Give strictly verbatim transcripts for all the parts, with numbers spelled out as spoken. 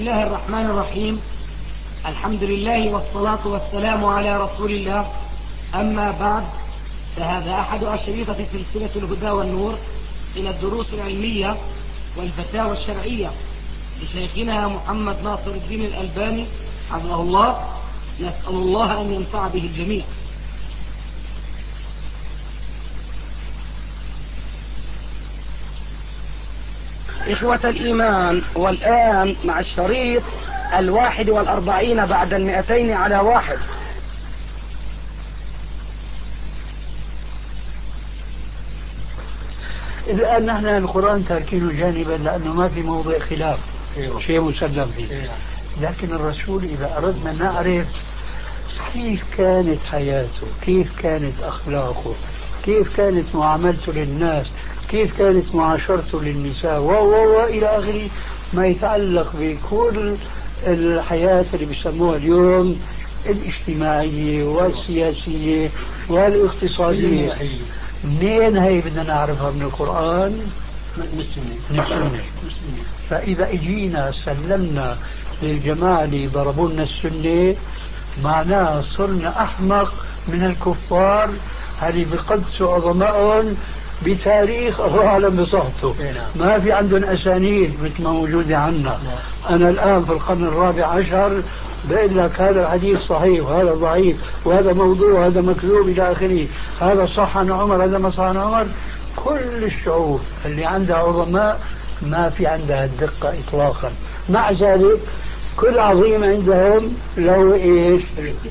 الله الرحمن الرحيم. الحمد لله والصلاة والسلام على رسول الله. أما بعد، فهذا أحد أشرطة سلسلة الهدى والنور إلى الدروس العلمية والفتاوى الشرعية لشيخنا محمد ناصر الدين الألباني حفظه الله. نسأل الله أن ينفع به الجميع. إخوة الإيمان، والآن مع الشريط الواحد والأربعين بعد المئتين على واحد. الآن نحن القرآن تاركينه جانبا لأنه ما في موضع خلاف. أيوة. شيء مسلم فيه. أيوة. لكن الرسول إذا أردنا نعرف كيف كانت حياته، كيف كانت أخلاقه، كيف كانت معاملته للناس، كيف كانت معاشرته للنساء و و إلى آخره ما يتعلق بكل الحياة اللي بيسموها اليوم الاجتماعية والسياسية والاقتصادية. منين هي بدنا نعرفها؟ من القرآن، من السنة. فإذا اجينا سلمنا للجماعة اللي ضربوا لنا السنة، معناها صرنا أحمق من الكفار اللي بقدسوا عظمائهم بتاريخ الله أعلم بصحته. ما في عندهم أسانيد مثل ما موجودة عنا. أنا الآن في القرن الرابع عشر بقول لك هذا الحديث صحيح وهذا ضعيف وهذا موضوع وهذا مكذوب إلى آخره، هذا صح عن عمر هذا ما صح عن عمر. كل الشعوب اللي عندها عظماء ما في عندها الدقة إطلاقا. مع ذلك كل عظيم عندهم له إيش؟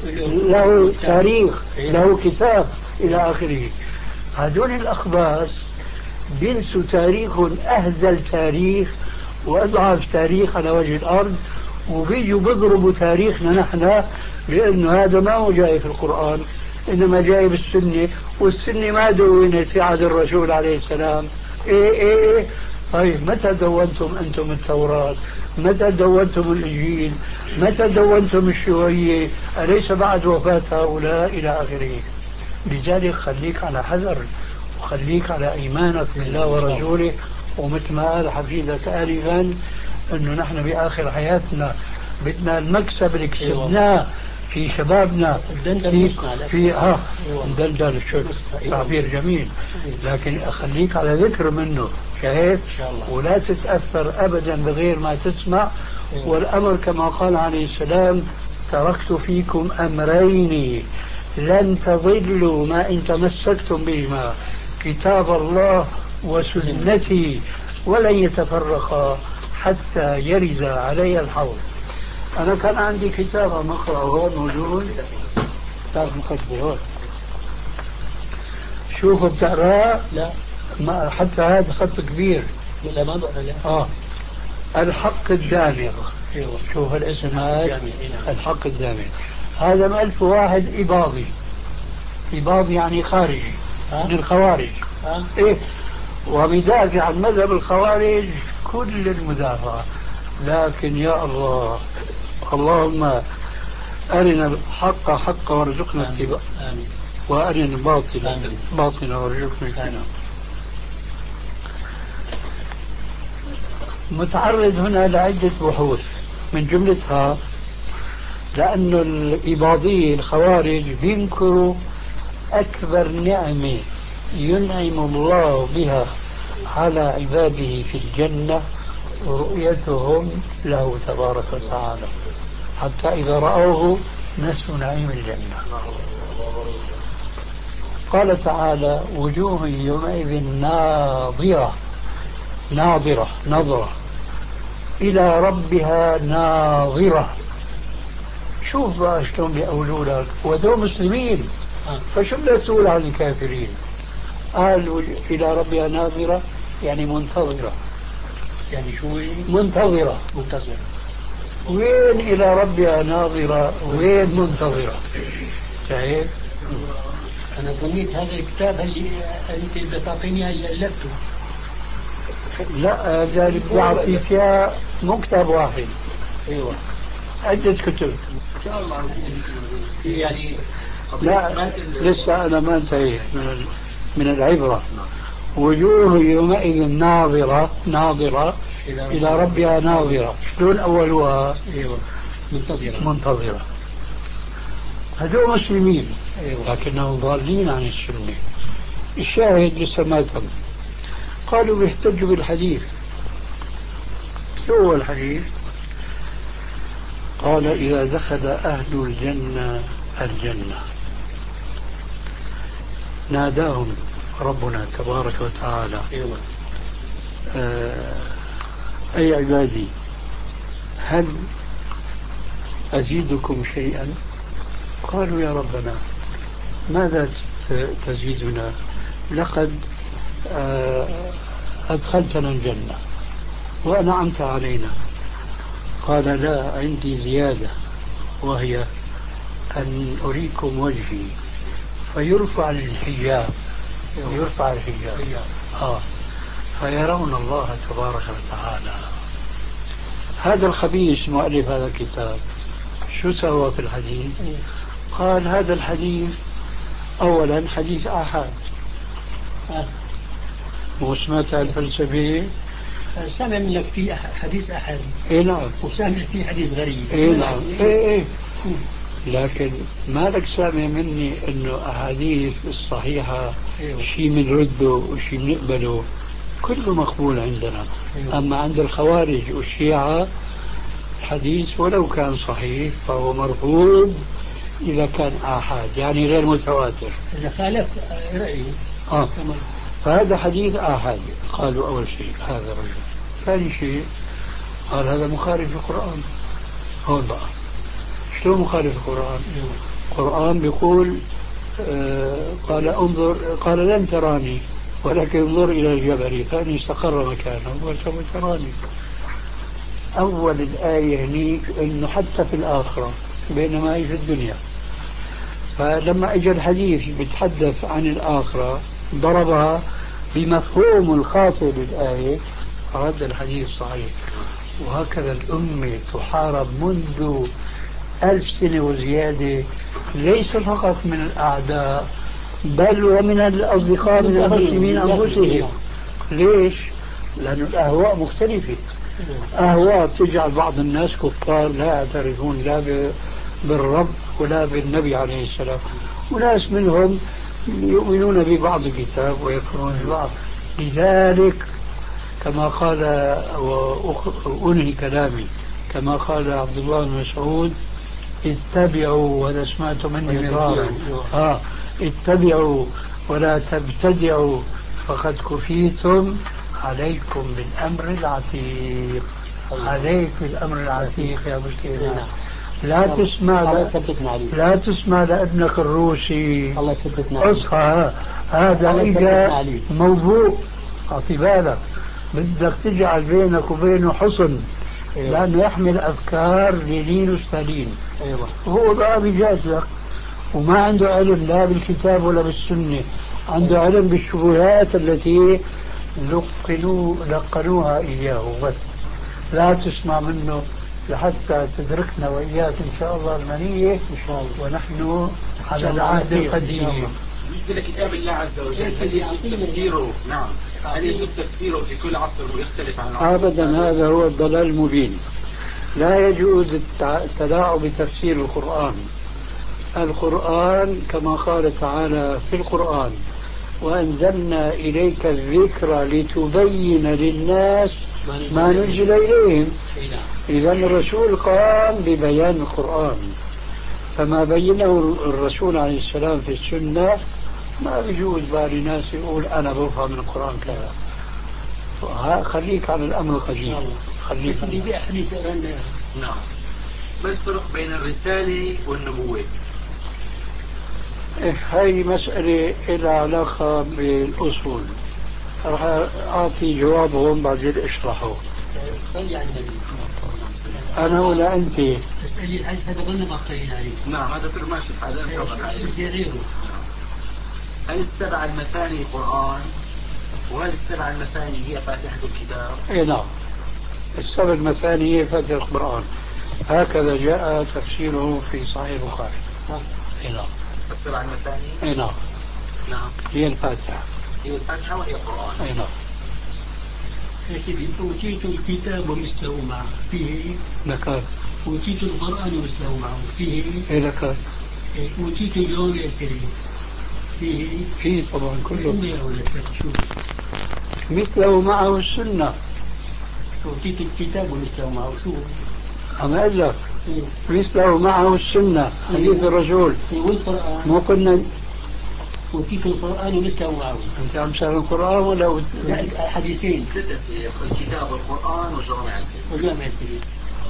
له تاريخ، له كتاب إلى آخره. هذول الأخباث بينسوا تاريخهم أهزل تاريخ وأضعف تاريخ على وجه الأرض، وبيجوا بيضربوا تاريخنا نحن لأنه هذا ما هو جاي في القرآن إنما جاي بالسنة، والسنة ما دونت في عهد الرسول عليه السلام. إيه إيه إيه طيب متى دونتم أنتم التوراة؟ متى دونتم الإنجيل؟ متى دونتم الشيوعية؟ أليس بعد وفاة هؤلاء إلى آخره؟ لذلك خليك على حذر وخليك على إيمانك بالله ورسوله. ومثل ما قال حفيدك آلفا أنه نحن بآخر حياتنا بدنا المكسب اللي كسبناه في شبابنا في في اه دلدل الشرط تعبير جميل، لكن خليك على ذكر منه شايف، ولا تتأثر أبدا بغير ما تسمع. والأمر كما قال عليه السلام: تركت فيكم أمرين لن تضلوا ما إن تمسكتم بهما، كتاب الله وسنتي، ولن يتفرقا حتى يرد علي الحوض. أنا كان عندي كتاب مقرأ هون موجود، كتاب مقدمة هون، شوفوا بتقرأ؟ لا ما حتى هذا خط كبير. لا ما بقرأ. لا آه الحق الدامغ. شوف الاسم هذا، الحق الدامغ. هذا مألف واحد إباضي. إباضي يعني خارجي من الخوارج. أه؟ إيه، ومدافع عن مذهب الخوارج كل المدافعة. لكن يا الله، اللهم أرنا الحق حقا وارزقنا اتباعه، وأرنا الباطل باطلا وارزقنا اجتنابه. متعرض هنا لعدة بحوث، من جملتها لأن الإباضية الخوارج بينكروا أكبر نعمة ينعم الله بها على عباده في الجنة رؤيتهم له تبارك وتعالى، حتى إذا رأوه نسوا نعيم الجنة. قال تعالى: وجوه يومئذ ناظرة ناظرة نظرة إلى ربها ناظرة. شوف بقى شلون بيقولوا لك ودول مسلمين، فشو بدك تقول عن الكافرين؟ قال إلى ربها ناظرة يعني منتظرة. يعني شو منتظرة؟ منتظرة. وين إلى ربها ناظرة وين منتظرة؟ شايف؟ أنا ظنيت هذا الكتاب اللي أنت بتعطيني اللي ألفته. لا، ذلك بعطي فيها مو كتاب واحد. أيوة عدة كتب إن شاء الله. يعني لا لسه أنا ما انتهيت من من العبرة. وجوه يومئذ ناظرة ناظرة إلى ربها ناظرة. شلون أولها؟ أيوة منتظرة منتظرة. هذول مسلمين أيوة. لكنهم ضالين عن السنة. الشاهد لسه ما تم. قالوا بيحتجوا بالحديث. شو هو الحديث؟ قال إذا دخل أهل الجنة الجنة ناداهم ربنا تبارك وتعالى أيوة. آه أي عبادي هل أزيدكم شيئا؟ قالوا يا ربنا ماذا تزيدنا؟ لقد آه أدخلتنا الجنة وأنعمت علينا. قال لا، عندي زيادة، وهي أن أريكم وجهي فيرفع الحجاب. يرفع الحجاب آه فيرون الله تبارك وتعالى. هذا الخبيث مؤلف هذا الكتاب شو سوى في الحديث؟ قال هذا الحديث أولا حديث آحاد. مو سمعت الفلسفة؟ سامع منك في حديث أحد. اي نعم. وسامع في حديث غريب. اي نعم. اي اي لكن مالك سامع مني انه احاديث الصحيحة أيوة. شيء بنرده وشيء بنقبله، كله مقبول عندنا. أيوة. اما عند الخوارج والشيعة حديث ولو كان صحيح فهو مرفوض اذا كان آحاد، يعني غير متواتر. إذا خالف رأيه آه. فهذا حديث آحاد. قالوا أول شيء هذا الرجل. ثاني شيء قال هذا مخالف للقرآن. هون بقى شلون مخالف القرآن؟ القرآن بيقول آه قال انظر، قال لن تراني ولكن انظر إلى الجبل فإن استقر مكانه وسوف تراني. أول الآية هنيك إنه حتى في الآخرة بينما هي في الدنيا. فلما اجى الحديث بيتحدث عن الآخرة ضربها بمفهوم الخاطئ للآية، رد الحديث صحيح. وهكذا الأمة تحارب منذ ألف سنة وزيادة، ليس فقط من الأعداء بل ومن الأصدقاء من المسلمين أنفسهم. ليش؟ لأن الأهواء مختلفة. أهواء تجعل بعض الناس كفار لا يعترفون لا بالرب ولا بالنبي عليه السلام، وناس منهم يؤمنون ببعض الكتاب ويكفرون ببعض. لذلك كما قال وأنهي كلامي كما قال عبد الله بن مسعود اتبعوا، ولا سمعت مني مرارا آه اتبعوا ولا تبتدعوا فقد كفيتم، عليكم بالأمر العتيق. عليك بالأمر العتيق يا مسكين. لا تسمع لا تسمع لابنك الروسي الله يثبتنا اصحى، هذا اجا موضوع اعطي بالك، بدك تجعل بينك وبينه حصن. أيوة. لانه يحمل افكار لينين وستالين. أيوة. هو بقى بيجادلك وما عنده علم لا بالكتاب ولا بالسنه، عنده أيوة. علم بالشبهات التي لقنوا لقنوها اياه بس. لا تسمع منه لحتى تدركنا وإياك إن شاء الله المنية إن شاء الله ونحن على العهد القديم. بالنسبة لكتاب الله عز وجل هل يجوز تفسيره؟ نعم، هل يجوز تفسيره في كل عصر ويختلف عن العصر؟ أبدا، هذا هو الضلال المبين. لا يجوز التلاعب بتفسير القرآن. القرآن كما قال تعالى في القرآن وأنزلنا إليك الذكر لتبين للناس ما نزل إليهم. إذا الرسول قام ببيان القرآن، فما بينه الرسول عليه السلام في السنة ما بيجوز بقى لناس يقول أنا بفهم من القرآن كذا. خليك على الأمر القديم. خليك نعم. ما الفرق بين الرسالة والنبوة؟ هاي مسألة لها علاقة بالأصول، راح أعطي جوابهم بعدين أشرحه. صلي على النبي. أنا ولا أنت؟ اسألي الحديث هذا ظن بقينا عليه. نعم هذا في ماشي هذا انتظر عليه. غيره. هل السبع المثاني قرآن؟ وهل السبع المثاني هي فاتحة الكتاب؟ إيه نعم، السبع المثاني هي فاتحة القرآن، هكذا جاء تفسيره في صحيح البخاري. إيه نعم. السبع المثاني؟ إيه نعم. نعم. هي الفاتحة. هي الفاتحة وهي القرآن. إيه نعم. يا سيدي أوتيت الكتاب ومثله معه فيه لك أوتيت القرآن ومثله معه فيه إيه لك أوتيت الجوامع الكريم فيه فيه طبعا كله إني ولا شوف مثله معه السنة. أوتيت الكتاب ومثله معه شو أما أقول لك إيه. مثله معه السنة حديث الرسول والقرآن مو قلنا أوتيت القرآن ومثله معه. أنت عم تسأل القرآن ولا لا حديثين الكتاب والقرآن وجوامع الكلم. وجامع الكريم.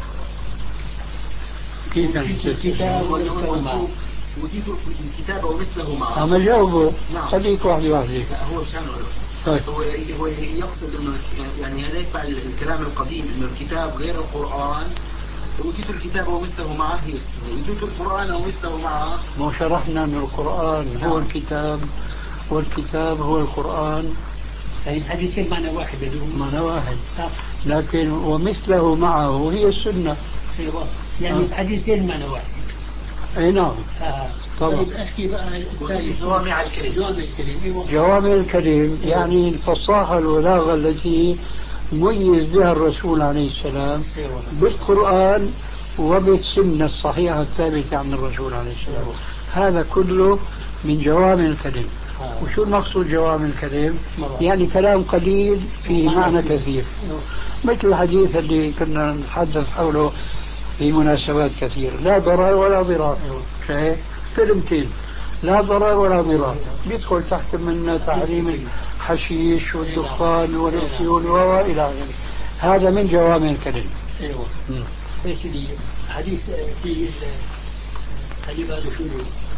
كيف أوتيت الكتاب ومثله معه. أوتيت الكتاب ومثله معه. أما جاوبه نعم. خليك واحد واحد. لا هو شان طيب. هو هو يقصد انه يعني هذا يتبع الكلام القديم انه الكتاب غير القرآن. أوتيت الكتاب ومثله معه هي أوتيت القرآن ومثله معه. ما شرحنا أن القرآن هو الكتاب والكتاب هو القرآن. يعني الحديثين معنى واحد بدون معنى واحد. لكن ومثله معه هي السنة. أيوة. يعني الحديثين معنى واحد. أي نعم. آه. طبعا. طيب احكي بقى جوامع الكلم. جوامع الكلم. جوامع الكلم يعني الفصاحة والبلاغة التي ميز بها الرسول عليه السلام بالقرآن وبالسنة الصحيحة الثابتة عن الرسول عليه السلام. هذا كله من جوامع الكلم. وشو المقصود جوامع الكلم؟ يعني كلام قليل فيه معنى كثير، مثل الحديث اللي كنا نتحدث حوله في مناسبات كثيرة، لا ضرر ولا ضرار. شايف كلمتين لا ضرر ولا ضرار بيدخل تحت من تحريم الحشيش والدخان والافيون والى اخره. هذا من جوامع الكلم. ايوه يا سيدي حديث في حديث هذا شو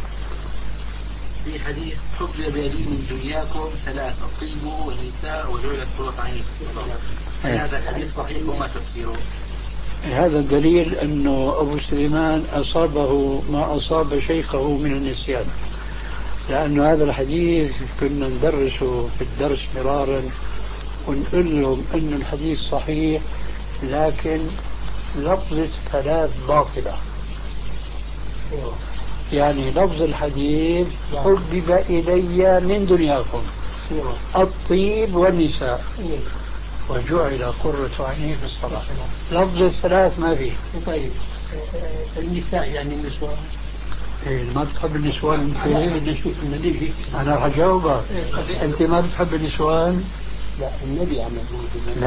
في حديث حفظ بيدي من دنياكم ثلاث الطيب والنساء وجعلت قرة عيني في الصلاة. هذا الحديث صحيح وما تفسيره؟ هذا الدليل أنه أبو سليمان أصابه ما أصاب شيخه من النسيان، لأن هذا الحديث كنا ندرسه في الدرس مرارا ونقول لهم أن الحديث صحيح لكن لفظ ثلاث باطلة. يعني لفظ الحديث حبب إلي من دنياكم الطيب والنساء وجعل قرة عيني في الصلاة. لفظ الثلاث ما فيه. طيب النساء يعني النسوان. إيه ما بتحب النسوان انت؟ بدنا نشوف النبي. انا رح اجاوبك. انت ما بتحب النسوان؟ لا النبي عم يقول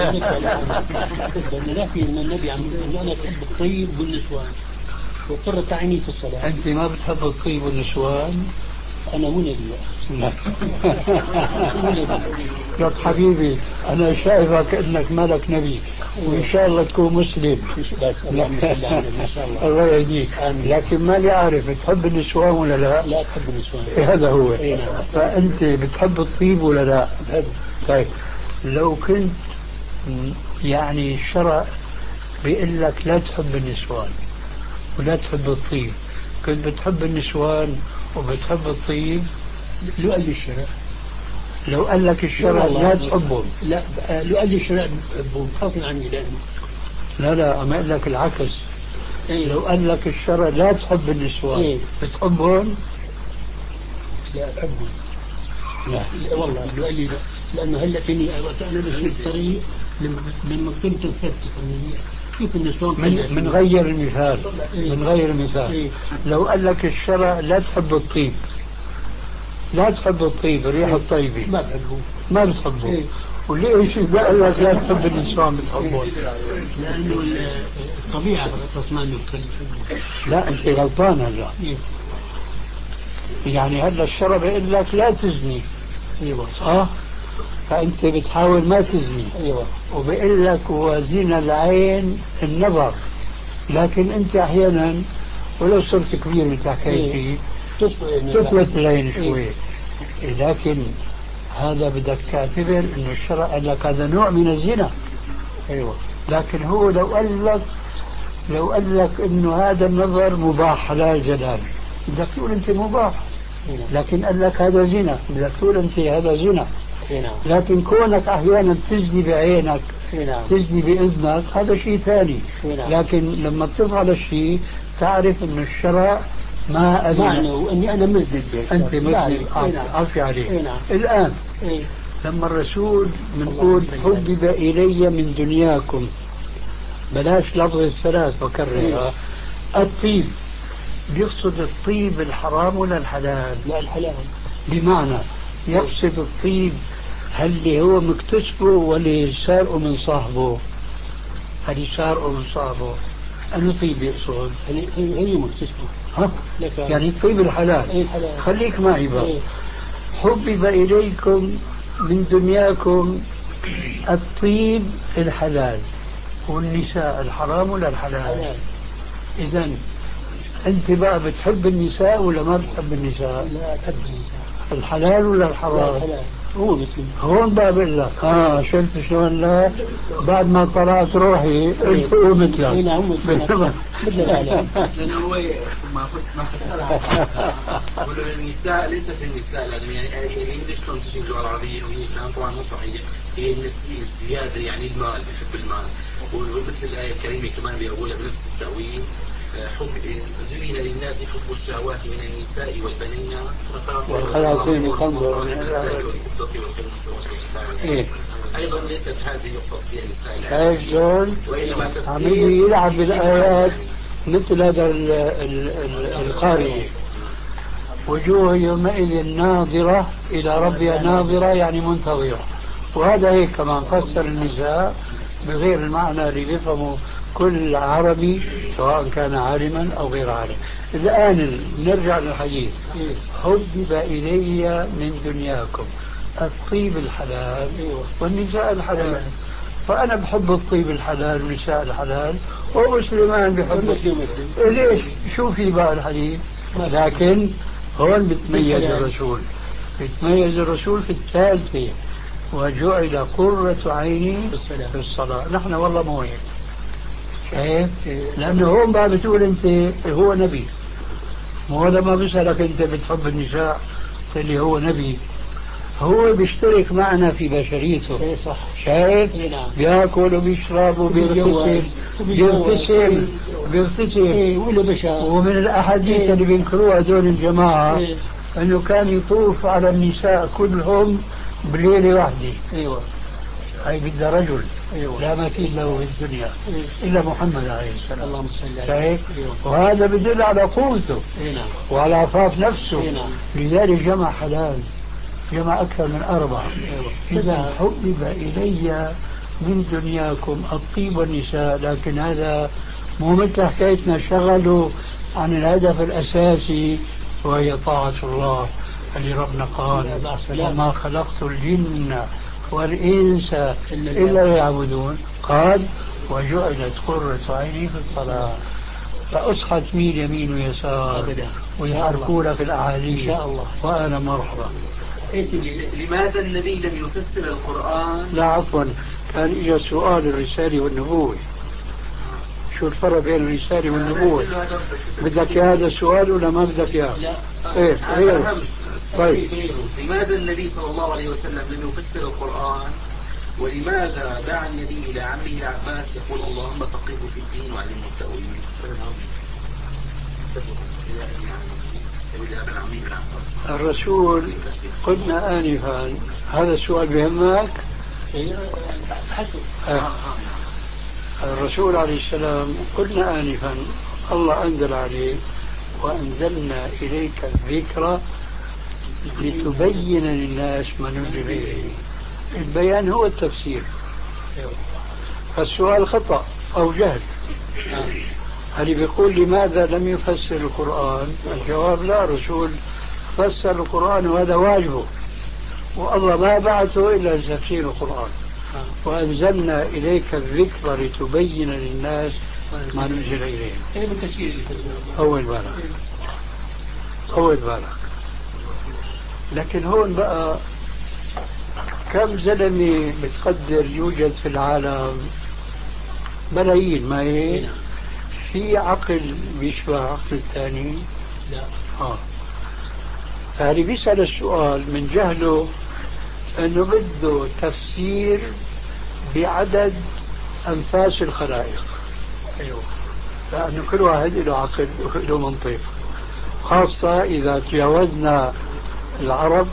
لكن النبي عم يقول انا بحب الطيب والنسوان وقرة عيني في الصلاة. انت ما بتحب الطيب والنسوان؟ انا مو نبي. لك حبيبي أنا شايفك أنك ملك نبي وإن شاء الله تكون مسلم. الله يهديك. لكن ما لي أعرف تحب النسوان ولا لا؟ لا أحب النسوان. هذا هو. فأنت بتحب الطيب ولا لا؟ بحب. طيب لو كنت يعني الشرع بيقول لك لا تحب النسوان ولا تحب الطيب، كنت بتحب النسوان وبتحب الطيب؟ لو قال لي الشرع لو قال لك الشرع لا تحبهم. لا لو قال لي الشرع بحبهم غصب عني لأنه لا لا أما قال لك العكس. إيه؟ لو قال لك الشرع لا تحب النسوان إيه؟ بتحبهم؟ لا بحبهم. لا. لا والله لو قال لي لا لأنه هلا فيني وقت أنا ماشي الطريق لما كنت مفتح كيف النسوان من, من غير المثال. إيه؟ من غير المثال. إيه؟ لو قال لك الشرع لا تحب الطيب لا تحب الطيب الريحة الطيبة ما بحبه ما بتحبه. إيه؟ وليش إذا قال لك لا تحب النسوان بتحبه؟ لأنه الطبيعة غصباني لا أنت غلطان هلا. إيه؟ يعني هلا الشرع بيقول لك لا تزني. ايوه اه فانت بتحاول ما تزني. ايوه وبيقول لك وزين العين النظر، لكن انت احيانا ولو صرت كبير مثل حكايتي تطلت العين شوي. لكن هذا بدك تعتبر انه الشرع قال لك هذا نوع من الزنا. ايوه لكن هو لو قال لك لو قال لك انه هذا النظر مباح حلال جلال بدك تقول انت مباح. لكن قال لك هذا زنا بدك تقول انت هذا زنا. لكن كونك احيانا تزني بعينك تزني باذنك هذا شيء ثاني. لكن لما تفعل الشيء تعرف انه الشرع ما أذن واني انا مذنب. انت مذنب. عفي عليك. الان لما الرسول بنقول حبب إلي من دنياكم، بلاش لفظ الثلاث وكررها، الطيب، بيقصد الطيب الحرام ولا الحلال؟ لا الحلال. بمعنى يقصد الطيب هل اللي هو مكتسبه ولا سارقه من صاحبه؟ هل سارقه من صاحبه؟ أنه طيب يقصد؟ هي هي مكتسبه. ها؟ يعني الطيب الحلال. أي الحلال. خليك معي بقى. إيه. حبب إليكم من دنياكم الطيب الحلال والنساء الحرام ولا الحلال؟ حلال. إذا أنت بقى بتحب النساء ولا ما بتحب النساء؟ لا أحب النساء. الحلال ولا الحرام؟ لا الحلال. هو مثل هون بقى بقول لك اه شفت شلون؟ لا بعد ما طلعت روحي قلت هو مثلك. اي نعم مثل لأنه هو ما ما يقولوا النساء ليست النساء لازم يعني يعني شلون تجي اللغة العربية وهي كلام طبعا مو صحيح، هي النسية الزيادة يعني المال، بحب المال. ومثل الآية الكريمة كمان بيقولها بنفس التأويل، حب زين للناس حب الشهوات من النساء والبنين والقناطير المقنطرة من الذهب إيه. أيضا ليست هذه يقصد فيها النساء. شايف شلون؟ وإنما عم يجي يلعب بالآيات مثل هذا ال- ال- ال- القارئ. وجوه يومئذ ناظرة إلى ربها ناظرة يعني منتظرة. وهذا هيك كمان فسر النساء بغير المعنى اللي بيفهمه كل عربي سواء كان عالما أو غير عالم. الآن نرجع للحديث. حبب إلي من دنياكم الطيب الحلال والنساء الحلال، فأنا بحب الطيب الحلال والنساء الحلال ومسلمان بحب. ليش؟ شو في بقى الحديث؟ لكن هون بتميز الرسول، بتميز الرسول في الثالثة، وجعل قرة عيني في الصلاة. نحن والله مو هيك. شايف؟ لأنه هون بقى بتقول أنت هو نبي، مو لما بيسألك أنت بتحب النساء اللي هو نبي، هو بيشترك معنا في بشريته. إيه صح. شايف؟ إيه نعم. بياكل وبيشرب وبيغتسل بيغتسل بيغتسل إيه ولا بشر. ومن الأحاديث إيه. اللي بينكروها هذول الجماعة إيه. أنه كان يطوف على النساء كلهم بليلة واحدة. أيوة. هاي بدها رجل. أيوة. لا مثيل له في الدنيا إيه. إلا محمد عليه السلام. اللهم صل عليه. شايف؟ أيوة. وهذا بدل على قوته. إيه نعم. وعلى عفاف نفسه. إيه نعم. لذلك جمع حلال، جمع أكثر من أربعة. أيوة. إذا حبب إلي من دنياكم الطيب والنساء، لكن هذا مو مثل حكايتنا شغلوا عن الهدف الأساسي وهي طاعة الله اللي ربنا قال وما خلقت الجن والإنس إلا ليعبدون. قال وجعلت قرة عيني في الصلاة. فأصحى تميل يمين ويسار ويحركوا لك الأحاديث إن شاء الله وأنا مرحبا. لماذا النبي لم يفسر القرآن؟ لا عفوا، كان إجا سؤال الرسالة والنبوة. شو الفرق بين الرسالة والنبوة؟ بدك هذا السؤال ولا ما بدك اياه؟ لا. ايه غيره. طيب لماذا النبي صلى الله عليه وسلم لم يفسر القرآن؟ ولماذا دعا النبي إلى عمه العباس يقول اللهم فقهه في الدين وعلمه التأويل؟ الرسول قلنا آنفا، هذا السؤال بيهمك؟ آه. الرسول عليه السلام قلنا آنفا الله أنزل عليه وأنزلنا إليك الذكر لتبين للناس ما نزل إليه. البيان هو التفسير. فالسؤال خطأ أو جهل. هل بيقول لماذا لم يفسر القرآن؟ الجواب لا، الرسول فسر القرآن وهذا واجبه، والله ما بعثه إلا لتفسير القرآن. وأنزلنا إليك الذكر لتبين للناس ما نزل إليهم. أول بالك أول بالك. لكن هون بقى كم زلمة بتقدر يوجد في العالم؟ ملايين، ما هي؟ في عقل بيشبه عقل الثاني؟ لا. آه. فهذه بيسأل السؤال من جهله أنه بده تفسير بعدد أنفاس الخلائق. أيوه. لأنه كل واحد له عقل وله منطق، خاصة إذا تجاوزنا العرب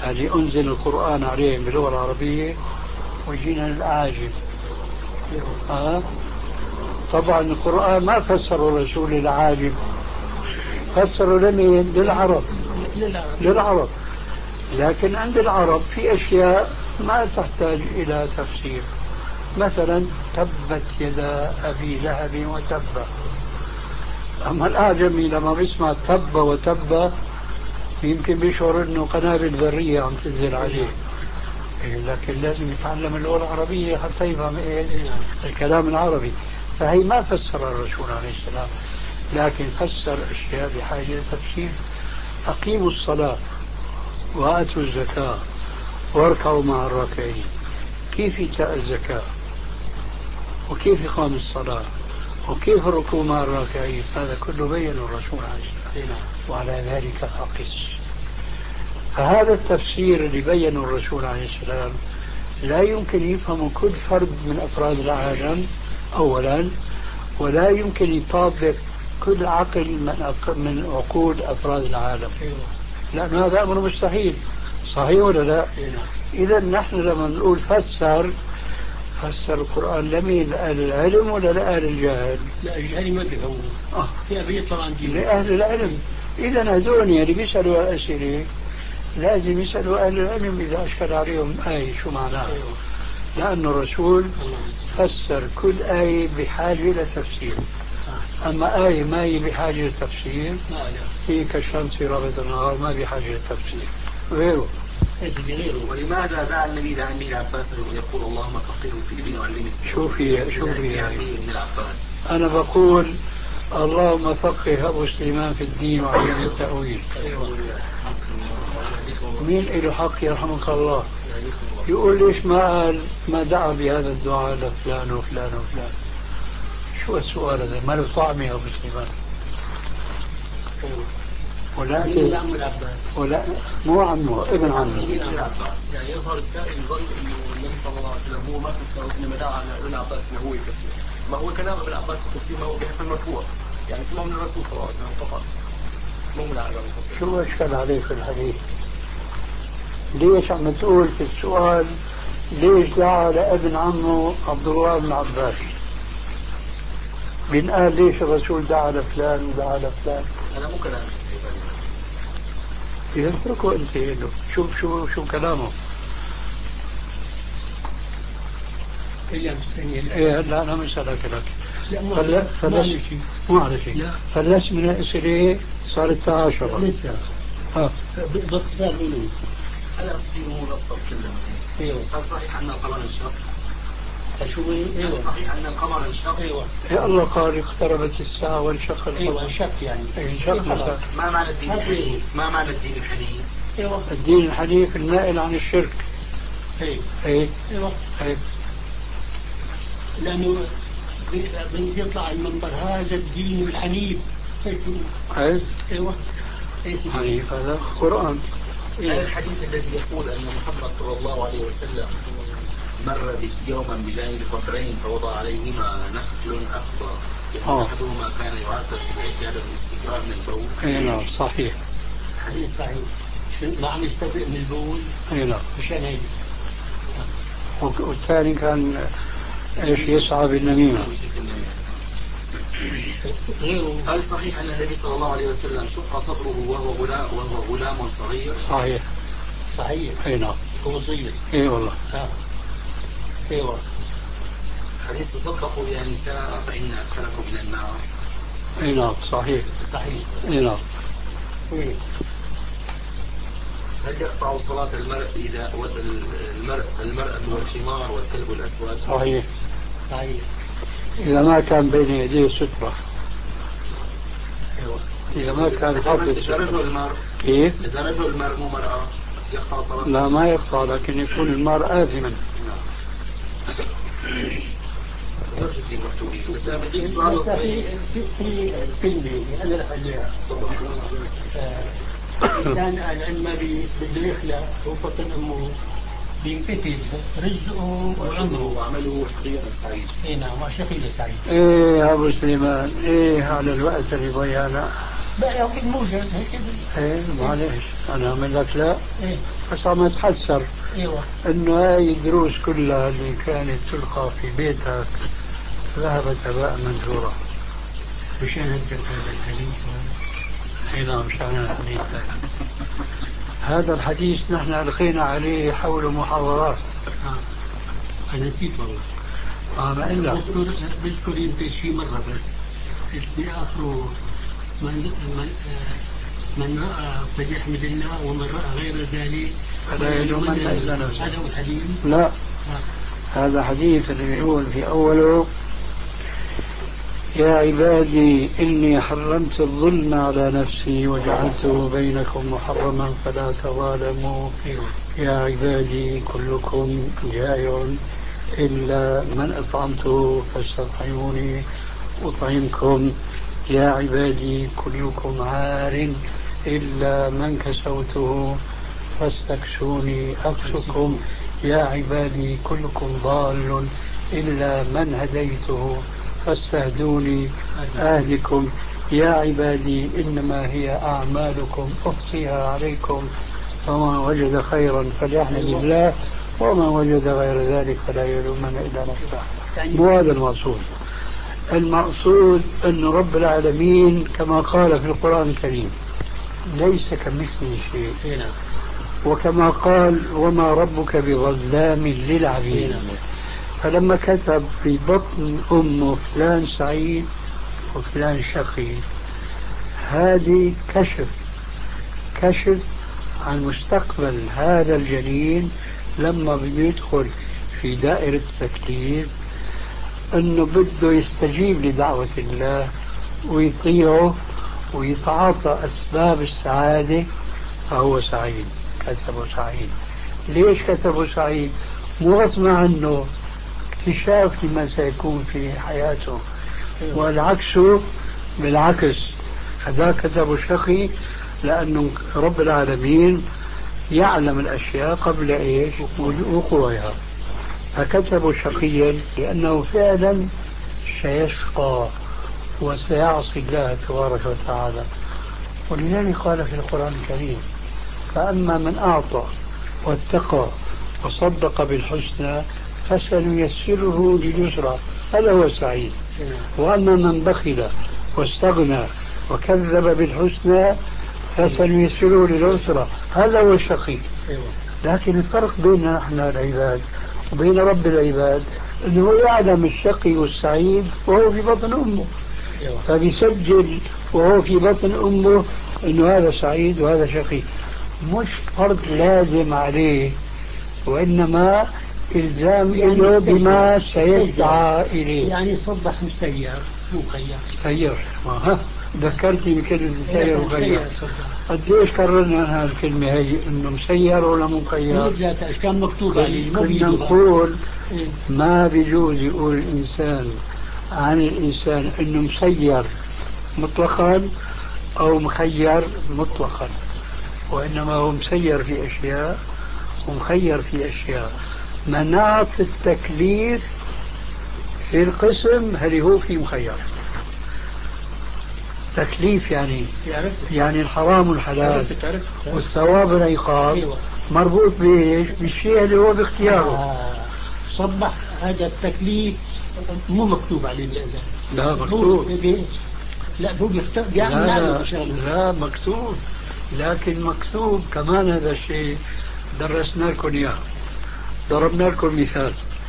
هذه أنزل القرآن عليهم باللغة العربية وجينا للأعاجم. أه؟ طبعا القرآن ما فسر الرسول للعاجم، فسروا لمين؟ للعرب. للعرب. لكن عند العرب في أشياء ما تحتاج إلى تفسير، مثلا تبت يدا أبي لهب وتب. أما الأعجمي لما بيسمع تب وتب يمكن بيشعر أنه قنابل ذرية عم تنزل عليه، لكن لازم يتعلم اللغة العربية حتى يفهم إيه الكلام العربي. فهي ما فسر الرسول عليه السلام، لكن فسر أشياء بحاجة لتفسير. أقيموا الصلاة وآتوا الزكاة واركعوا مع الراكعين. كيف إيتاء الزكاة وكيف إقام الصلاة وكيف الركوع مع الراكعين؟ هذا كله بين الرسول عليه السلام، وعلى ذلك فقس. فهذا التفسير اللي بينه الرسول عليه السلام لا يمكن يفهم كل فرد من أفراد العالم أولا، ولا يمكن يطابق كل عقل من عقول أفراد العالم، لأن هذا أمر مستحيل. صحيح ولا لا؟ إذا نحن لما نقول فسر، فسر القرآن لمين؟ لأهل العلم ولا لأهل الجهل؟ لا الجهل ما بيفهمون. آه. في أبي طبعا لأهل العلم. إذا هذول اللي بيسألوا أسئلة لازم يسألوا أهل العلم إذا أشكل عليهم آية شو معناها. لأن الرسول فسر كل آية بحاجة إلى تفسير. أما آية ما هي بحاجة لتفسير هي كالشمس رابط النهار، ما بحاجة لتفسير. غيره ولماذا دعا النبي لعن ابن عباس ويقول اللهم فقهه في الدين وعلمه؟ شو في شو في أنا بقول اللهم فقه أبو سليمان في الدين وعلمه التأويل. مين له حق يرحمك الله يقول ليش ما قال ما دعا بهذا الدعاء لفلان وفلان وفلان؟ شو السؤال هذا؟ ما له طعمه أبو سليمان. ولا ولا مو عمه، ابن عمه. يعني يظهر الدائم يظن انه النبي صلى الله عليه وسلم هو ما فسر، انما دعا على ابن عباس انه هو يفسر. ما هو كلام ابن عباس التفسير ما هو بحث المرفوع، يعني اسمه من الرسول صلى الله عليه وسلم فقط، مو من العالم. شو اشكال عليك الحديث؟ ليش عم تقول في السؤال ليش دعا لابن عمه عبد الله بن عباس؟ بنقال ليش الرسول دعا لفلان ودعا لفلان؟ انا مو كلامي. إذا اتركوا أنت له شوف شو شو كلامه. إيه إيه لا أنا مش على كلامك. فلس فلس مو على شيء. فلس من الأسئلة صارت الساعة عشرة. لسه. ها. باختصار منه. هل أصير مرتب كله؟ أيوه. هل صحيح أن القمر انشق؟ شو ايوه صحيح ان القمر انشق؟ ايوه يا الله قال اقتربت الساعه وانشق القمر. ايوه انشق يعني انشق. ما معنى الدين الحنيف؟ ما معنى الدين الحنيف؟ ايوه الدين الحنيف النائل عن الشرك. اي اي ايوه اي لانه بيطلع المنبر هذا الدين الحنيف. اي ايوه حنيف هذا قرآن. هذا الحديث الذي يقول ان محمد صلى الله عليه وسلم مر يوما بجانب قبرين فوضع عليهما نخل اخضر، يعني احدهما كان يعاتب بالاعتياد بالاستكبار من البول. اي نعم صحيح. حديث صحيح. ما عم يستبرئ من البول. اي نعم. مشان هيك. والثاني كان ايش يسعى بالنميمه. هل صحيح ان النبي صلى الله عليه وسلم شق صدره وهو غلام وهو غلام صغير؟ صحيح صحيح. اي نعم. هو صغير. اي والله. اه ايوه. حديث تصدقوا يا نساء فان اكثركم من النار. اي نعم صحيح. صحيح. اي نعم. إيه. هل يقطع صلاة المرء إذا المرء المرأة والحمار والكلب الأسود؟ صحيح. صحيح. إذا ما كان بين يديه سترة. أيوة. إذا ما كان حافظ إذا رجل المرء كيف؟ إذا رجل المرء مو مرأة يقطع صلاة؟ لا ما يقطع، لكن يكون المرء آثما. بس في في كلمة أنا رح أقولها. كان العلم بده يخلق وفطن أمه بينكتب رزقه وعمره وعمله شقيا سعيد. اي نعم شقيا سعيد. ايه يا ابو سليمان، ايه على الوقت اللي ضيعنا بقى يمكن موجز هيك. ايه معلش انا اعمل لك لا. ايه بس عم اتحسر. ايوه انه هاي الدروس كلها اللي كانت تلقى في بيتك ذهبت هباء منثورا. مشان هذا الحديث. اي نعم مشان الحديث. هذا الحديث نحن ألقينا عليه حول محاضرات. آه. أنا نسيت والله. آه ما إلا بذكر بذكر يمكن شيء مرة بس بآخره من من من رأى فليحمد الله ومن رأى غير ذلك فلا يلومن إلا نفسه. هذا هو الحديث. لا آه. هذا حديث اللي يقول في أوله يا عبادي إني حرمت الظلم على نفسي وجعلته بينكم محرما فلا تظالموا. يا عبادي كلكم جائع إلا من أطعمته فاستطعموني أطعمكم. يا عبادي كلكم عار إلا من كسوته فاستكسوني أكسكم. يا عبادي كلكم ضال إلا من هديته فاستهدوني أهلكم. يا عبادي إنما هي أعمالكم أحصيها عليكم فمن وجد خيرا فليحمد الله ومن وجد غير ذلك فلا يلومن إلا نفسه. مو هذا المقصود. المقصود أن رب العالمين كما قال في القرآن الكريم ليس كمثله شيء، وكما قال وما ربك بظلام للعبيد. فلما كتب في بطن أمه فلان سعيد وفلان شقي، هذه كشف كشف عن مستقبل هذا الجنين لما بيدخل في دائرة التكليف، أنه بده يستجيب لدعوة الله ويطيعه ويتعاطى أسباب السعادة، فهو سعيد. كتبه سعيد. ليش كتبه سعيد؟ مو غصب عنه، اكتشاف لما سيكون في حياته. والعكس بالعكس، هذا كتبه شقي لأنه رب العالمين يعلم الأشياء قبل إيش وقوعها، فكتبه شقيا لأنه فعلا سيشقى وسيعصي الله تبارك وتعالى. ولذلك قال في القرآن الكريم فأما من أعطى واتقى وصدق بالحسنى فسنيسره لليسرى، هذا هو السعيد. وأما من بخل واستغنى وكذب بالحسنى فسنيسره للعسرى، هذا هو الشقي. لكن الفرق بيننا نحن العباد وبين رب العباد أنه يعلم الشقي والسعيد وهو في بطن أمه، فبيسجل وهو في بطن أمه أنه هذا سعيد وهذا شقي. مش فرض لازم عليه، وإنما إلزام يعني له بما سيدعى إليه. يعني صبح مسير مخير. سير ها ذكرتني بكلمة مسير وخير. قديش كررنا هذه الكلمة هي إنه مسير ولا مخير؟ كان مكتوب عليه. كنا نقول ما بيجوز يقول الإنسان عن الإنسان إنه مسير مطلقا أو مخير مطلقا، وإنما هو مسير في أشياء ومخير في أشياء. مناط التكليف في القسم هل هو في مخير. تكليف يعني يعني الحرام والحلال والثواب والعقاب مربوط بايش؟ بالشيء اللي هو باختياره. آه. صبح هذا التكليف مو مكتوب عليه الإنسان. لا مكتوب. لا هو بيختار بيعمل لا, لا مكتوب، لكن مكتوب كمان هذا الشيء درسنا لكم اياه. ضربنا لكم مثال،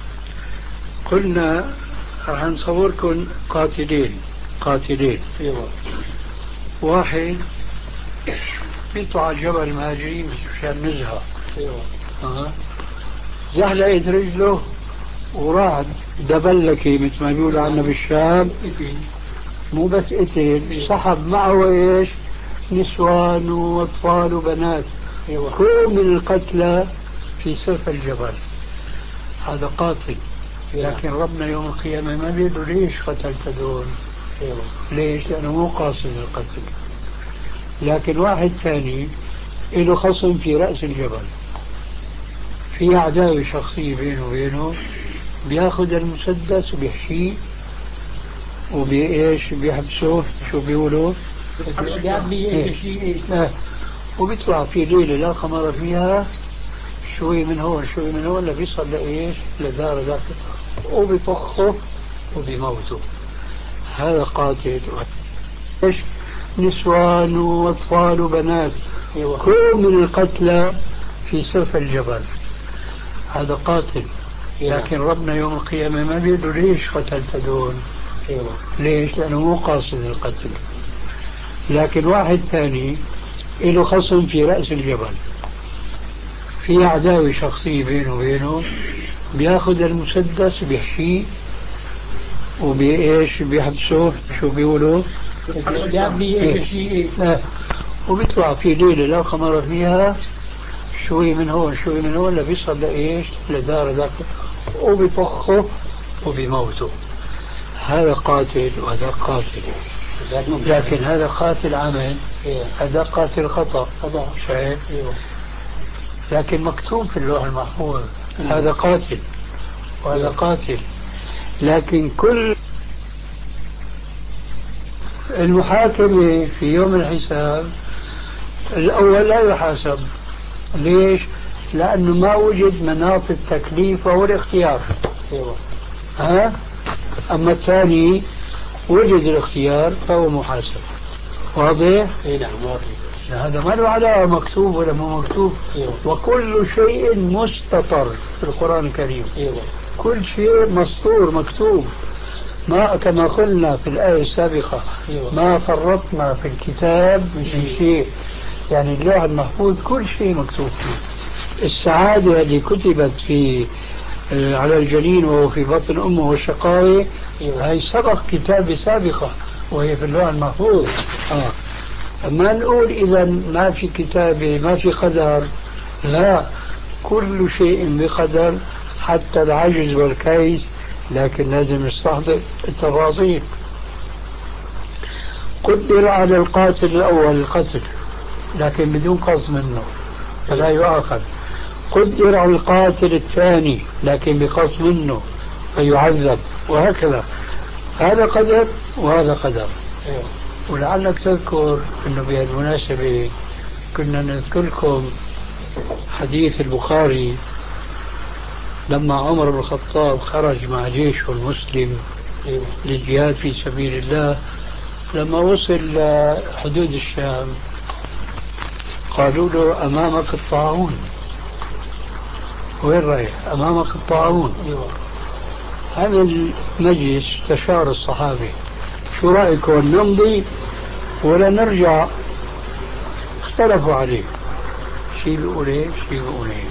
قلنا راح نصوركم قاتلين قاتلين ايوه. واحد بيطلع على جبل المهاجرين مشان نزهة ايوه. اه زحلقت رجله وراح دبلكي مثل ما بيقولوا عنا بالشام. مو بس قتل، سحب معه ايش؟ نسوان واطفال وبنات ايوه. كل من القتلى في سفح الجبل. هذا قاتل، لكن ربنا يوم القيامة ما بيقول ليش قتلت دول. ليش؟ لأنه مو قاصد القتل. لكن واحد ثاني له خصم في رأس الجبل، في عداوة شخصية بينه وبينه، بياخذ المسدس وبيحشيه وبيش بيحبسوه شو بيقولوا وبيطلع في ليلة لا قمر فيها شوي من هون شوي من هون لبيصل لإيش لدار ذاك وبيطخه وبيموته. هذا قاتل. إيش نسوان وأطفال وبنات كل من القتلى في سفح الجبل. هذا قاتل. لكن ربنا يوم القيامة ما بيقول ليش قتلت دول. ليش؟ لأنه مو قاصد القتل. لكن واحد ثاني له خصم في رأس الجبل، في عداوة شخصية بينه وبينه، بياخذ المسدس بيحشيه وبإيش بيحبسه شو بيقولوا وبيطلع في ليلة لا قمر فيها شوي من هون شوي من هون لبيصل لإيش لدار ذاك وبيطخه وبيموته. هذا قاتل وهذا قاتل. لكن هذا قاتل عمد، هذا قاتل خطأ. شايف؟ لكن مكتوب في اللوح المحفوظ هذا قاتل وهذا قاتل. لكن كل المحاكمة في يوم الحساب الأول لا يحاسب. ليش؟ لأنه ما وجد مناط التكليف وهو الاختيار. ها؟ أما الثاني وجد الاختيار فهو محاسب. واضح؟ اي نعم واضح. هذا ما له علاقة مكتوب ولا مو مكتوب. وكل شيء مستطر في القرآن الكريم. كل شيء مسطور مكتوب. ما كما قلنا في الآية السابقة ما فرطنا في الكتاب من شيء. يعني اللوح المحفوظ كل شيء مكتوب فيه. السعادة اللي كتبت في على الجنين وهو في بطن أمه والشقاوة هي سبق كتابة سابقة وهي في اللوح المحفوظ. آه. ما نقول إذا ما في كتابة ما في قدر. لا، كل شيء بقدر حتى العجز والكيس. لكن لازم نستحضر التفاصيل. قدر على القاتل الأول القتل لكن بدون قصد منه فلا يؤاخذ. قدر على القاتل الثاني لكن بقصد منه فيعذب. وهكذا هذا قدر وهذا قدر. ولعلك تذكر أنه بهالمناسبة كنا نذكر لكم حديث البخاري لما عمر بن الخطاب خرج مع جيشه المسلم للجهاد في سبيل الله. لما وصل لحدود الشام قالوا له أمامك الطاعون. وين رايح؟ أمامك الطاعون. هذا المجلس استشار الصحابة شو رأيكم نمضي ولا نرجع؟ اختلفوا عليه. شي بيقول ايه شي بيقول ايه.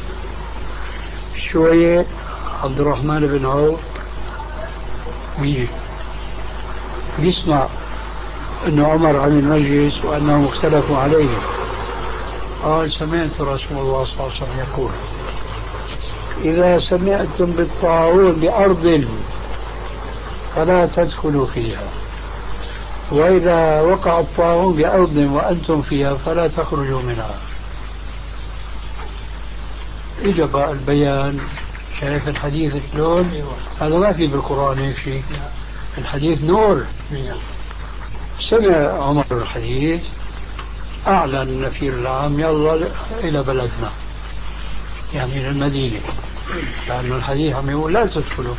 شوية عبد الرحمن بن عوف بيجي بيسمع انه عمر عن المجلس وانهم اختلفوا عليه. قال سمعت رسول الله صلى الله عليه وسلم يقول إذا سمعتم بالطاعون بأرض فلا تدخلوا فيها وإذا وقع الطاعون بأرض وأنتم فيها فلا تخرجوا منها. إجا بقى البيان. شايف الحديث شلون؟ هذا ما في بالقرآن هيك شيء. الحديث نور. سمع عمر الحديث أعلن النفير العام يلا إلى بلدنا يعني للمدينة لأن الحديث عم يقول لا تدخلوا.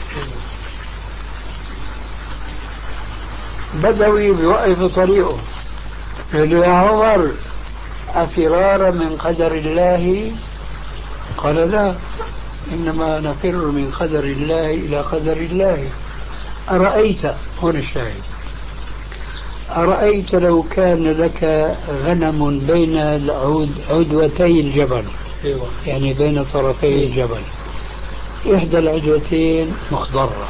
بدوي بوقف طريقه قال له يا عمر أفرارا من قدر الله؟ قال لا إنما نفر من قدر الله إلى قدر الله. أرأيت هنا الشاهد أرأيت لو كان لك غنم بين العود عدوتي الجبل يعني بين طرفي الجبل إحدى العدوتين مخضرة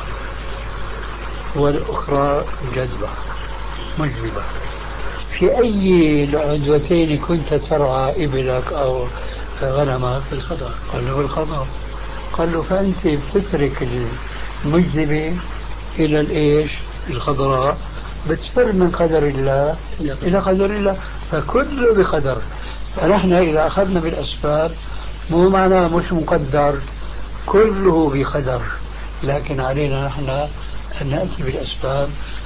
والأخرى جذبة مجذبة في أي العدوتين كنت ترعى إبلك أو غنمك؟ في الخضر. قال له الخضر. قال له فأنت بتترك المجذبة إلى الإيش الخضراء بتفر من قدر الله إلى قدر الله فكله بقدر. فنحن إذا أخذنا بالأسباب مو معناه مش مقدر كله بقدر لكن علينا نحن أن نأتي بالأسباب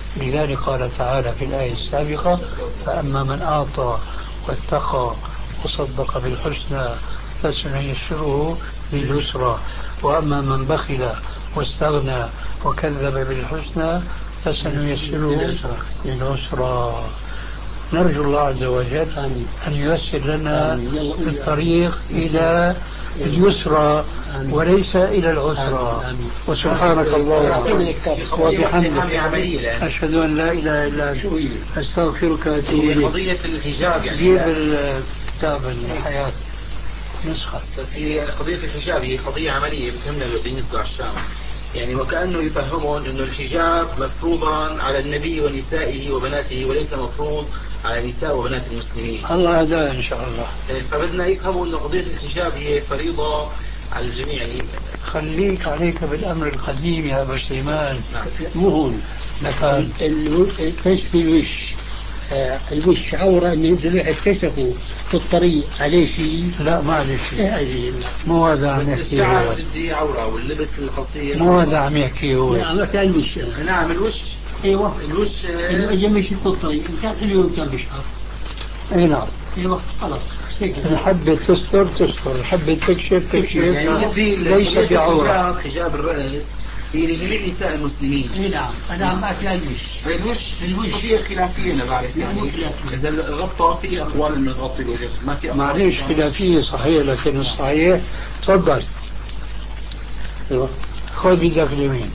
لذلك قال تعالى في الآية السابقة فأما من أعطى واتقى وصدق بالحسنى فسنيسره لليسرى وأما من بخل واستغنى وكذب بالحسنى فسنيسره للعسرى. نرجو الله عز وجل أن ييسر لنا الطريق إلى اليسرى وليس إلى العسرى. وسبحانك اللهم وبحمدك أشهد أن لا إله إلا أنت أستغفرك وأتوب إليك. قضية الحجاب يعني جيب الكتاب الحياة نسخة. بس هي قضية الحجاب هي قضية عملية بتهمنا بالنسبة للشام، يعني وكأنه يفهمون أنه الحجاب مفروضا على النبي ونسائه وبناته وليس مفروض على نساء وبنات المسلمين. الله هداه إن شاء الله. فبدنا يفهموا أن قضية الحجاب هي فريضة على الجميع. يعني خليك عليك بالأمر القديم يا أبا سليمان. مو هون مثلا كشف الوش، آه الوش عورة إن ينزل واحد كشفه في الطريق عليه شيء؟ لا ما عليه شيء. مو هذا عم يحكي هو. بدي عورة واللبس القصير. مو هذا عم يحكي هو. نعم كان الوش. نعم الوش. ايوه الوش اجى مشي في الطريق ان كان حلو وان كان بشعر. اي نعم. ايوه خلاص الحبة تستر تستر، الحبة تكشف تكشف، يعني ليس بعورة. حجاب الرأس هي لجميع نساء المسلمين. اي نعم انا عم احكي عن الوش. الوش الوش هي خلافية انا بعرف يعني اذا غطى في اقوال انه تغطي الوجه ما في. معليش خلافية صحيح لكن الصحيح تفضل. ايوه خذ بيدك اليمين